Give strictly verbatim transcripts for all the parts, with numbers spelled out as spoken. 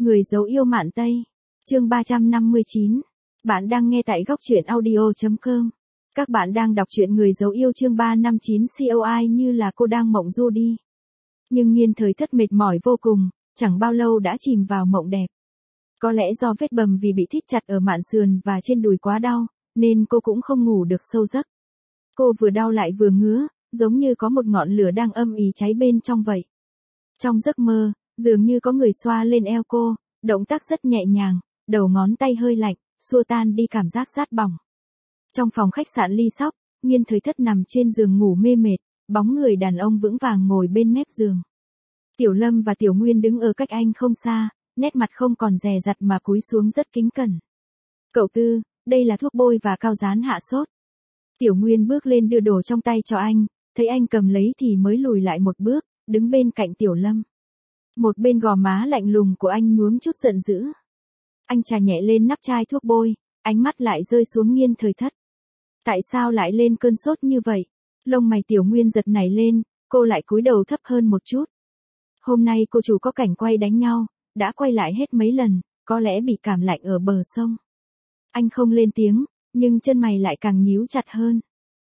Người giấu yêu Mạn Tây. Chương ba trăm năm mươi chín. Bạn đang nghe tại góc truyện audio chấm com. Các bạn đang đọc truyện Người giấu yêu chương ba trăm năm mươi chín coi như là cô đang mộng du đi. Nhưng Nhiên Thời Thất mệt mỏi vô cùng, chẳng bao lâu đã chìm vào mộng đẹp. Có lẽ do vết bầm vì bị thít chặt ở mạn sườn và trên đùi quá đau, nên cô cũng không ngủ được sâu giấc. Cô vừa đau lại vừa ngứa, giống như có một ngọn lửa đang âm ỉ cháy bên trong vậy. Trong giấc mơ, dường như có người xoa lên eo cô, động tác rất nhẹ nhàng, đầu ngón tay hơi lạnh, xua tan đi cảm giác rát bỏng. Trong phòng khách sạn Ly Sóc, Nhiên Thời Thất nằm trên giường ngủ mê mệt, bóng người đàn ông vững vàng ngồi bên mép giường. Tiểu Lâm và Tiểu Nguyên đứng ở cách anh không xa, nét mặt không còn dè dặt mà cúi xuống rất kính cẩn. Cậu Tư, đây là thuốc bôi và cao dán hạ sốt. Tiểu Nguyên bước lên đưa đồ trong tay cho anh, thấy anh cầm lấy thì mới lùi lại một bước, đứng bên cạnh Tiểu Lâm. Một bên gò má lạnh lùng của anh nhuốm chút giận dữ. Anh chà nhẹ lên nắp chai thuốc bôi, ánh mắt lại rơi xuống Nhiên Thời Thất. Tại sao lại lên cơn sốt như vậy? Lông mày Tiểu Nguyên giật nảy lên, cô lại cúi đầu thấp hơn một chút. Hôm nay cô chủ có cảnh quay đánh nhau, đã quay lại hết mấy lần, có lẽ bị cảm lạnh ở bờ sông. Anh không lên tiếng, nhưng chân mày lại càng nhíu chặt hơn.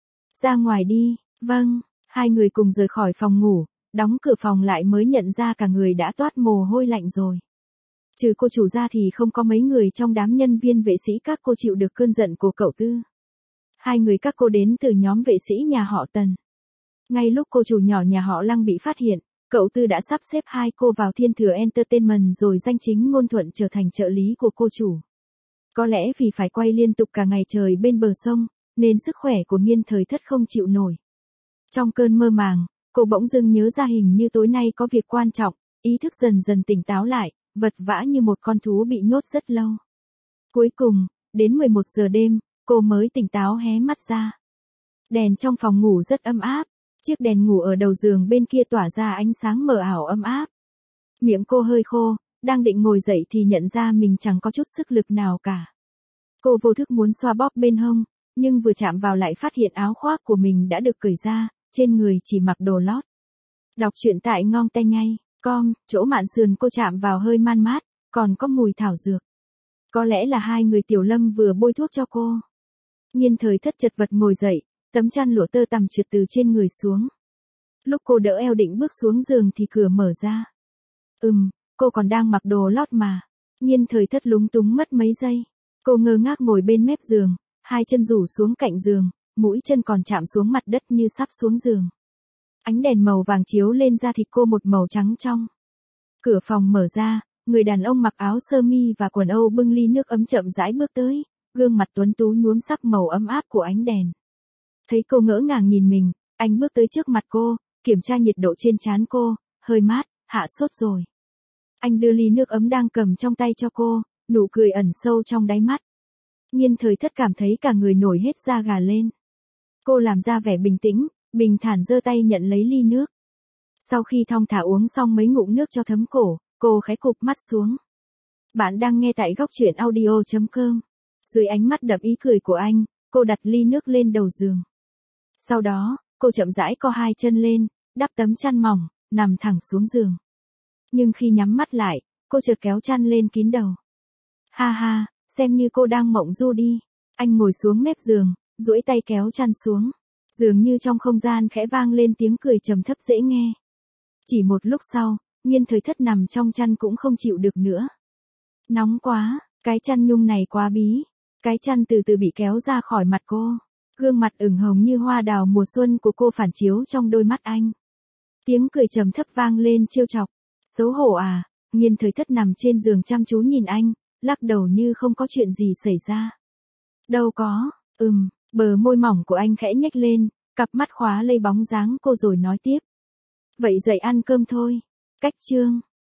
Ra ngoài đi, vâng, hai người cùng rời khỏi phòng ngủ, đóng cửa phòng lại mới nhận ra cả người đã toát mồ hôi lạnh rồi. Trừ cô chủ ra thì không có mấy người trong đám nhân viên vệ sĩ các cô chịu được cơn giận của cậu Tư. Hai người các cô đến từ nhóm vệ sĩ nhà họ Tần. Ngay lúc cô chủ nhỏ nhà họ Lăng bị phát hiện, cậu Tư đã sắp xếp hai cô vào Thiên Thừa Entertainment rồi danh chính ngôn thuận trở thành trợ lý của cô chủ. Có lẽ vì phải quay liên tục cả ngày trời bên bờ sông, nên sức khỏe của Nhiên Thời Thất không chịu nổi. Trong cơn mơ màng, cô bỗng dưng nhớ ra hình như tối nay có việc quan trọng, ý thức dần dần tỉnh táo lại, vật vã như một con thú bị nhốt rất lâu. Cuối cùng, đến mười một giờ đêm, cô mới tỉnh táo hé mắt ra. Đèn trong phòng ngủ rất ấm áp, chiếc đèn ngủ ở đầu giường bên kia tỏa ra ánh sáng mờ ảo ấm áp. Miệng cô hơi khô, đang định ngồi dậy thì nhận ra mình chẳng có chút sức lực nào cả. Cô vô thức muốn xoa bóp bên hông, nhưng vừa chạm vào lại phát hiện áo khoác của mình đã được cởi ra, trên người chỉ mặc đồ lót. Đọc truyện tại ngon te nhây com, chỗ mạn sườn cô chạm vào hơi man mát, còn có mùi thảo dược. Có lẽ là hai người Tiểu Lâm vừa bôi thuốc cho cô. Nhiên Thời Thất chật vật ngồi dậy, tấm chăn lụa tơ tằm trượt từ trên người xuống. Lúc cô đỡ eo định bước xuống giường thì cửa mở ra. Ừm, cô còn đang mặc đồ lót mà. Nhiên Thời Thất lúng túng mất mấy giây. Cô ngơ ngác ngồi bên mép giường, hai chân rủ xuống cạnh giường, mũi chân còn chạm xuống mặt đất như sắp xuống giường. Ánh đèn màu vàng chiếu lên da thịt cô một màu trắng trong. Cửa phòng mở ra, người đàn ông mặc áo sơ mi và quần âu bưng ly nước ấm chậm rãi bước tới, gương mặt tuấn tú nhuốm sắc màu ấm áp của ánh đèn. Thấy cô ngỡ ngàng nhìn mình, anh bước tới trước mặt cô, kiểm tra nhiệt độ trên trán cô, hơi mát, hạ sốt rồi. Anh đưa ly nước ấm đang cầm trong tay cho cô, nụ cười ẩn sâu trong đáy mắt. Nhiên Thời Thất cảm thấy cả người nổi hết da gà lên. Cô làm ra vẻ bình tĩnh, bình thản giơ tay nhận lấy ly nước. Sau khi thong thả uống xong mấy ngụm nước cho thấm cổ, cô khẽ cụp mắt xuống. Bạn đang nghe tại góc truyện audio chấm com. Dưới ánh mắt đậm ý cười của anh, cô đặt ly nước lên đầu giường. Sau đó, cô chậm rãi co hai chân lên, đắp tấm chăn mỏng, nằm thẳng xuống giường. Nhưng khi nhắm mắt lại, cô chợt kéo chăn lên kín đầu. Ha ha, xem như cô đang mộng du đi. Anh ngồi xuống mép giường, duỗi tay kéo chăn xuống. Dường như trong không gian khẽ vang lên tiếng cười trầm thấp dễ nghe. Chỉ một lúc sau, Nhiên Thời Thất nằm trong chăn cũng không chịu được nữa. Nóng quá, cái chăn nhung này quá bí. Cái chăn từ từ bị kéo ra khỏi mặt cô. Gương mặt ửng hồng như hoa đào mùa xuân của cô phản chiếu trong đôi mắt anh. Tiếng cười trầm thấp vang lên trêu chọc. Xấu hổ à? Nhiên Thời Thất nằm trên giường chăm chú nhìn anh, lắc đầu như không có chuyện gì xảy ra. Đâu có, ừm, bờ môi mỏng của anh khẽ nhếch lên, cặp mắt khóa lấy bóng dáng cô rồi nói tiếp. Vậy dậy ăn cơm thôi. Cách chương.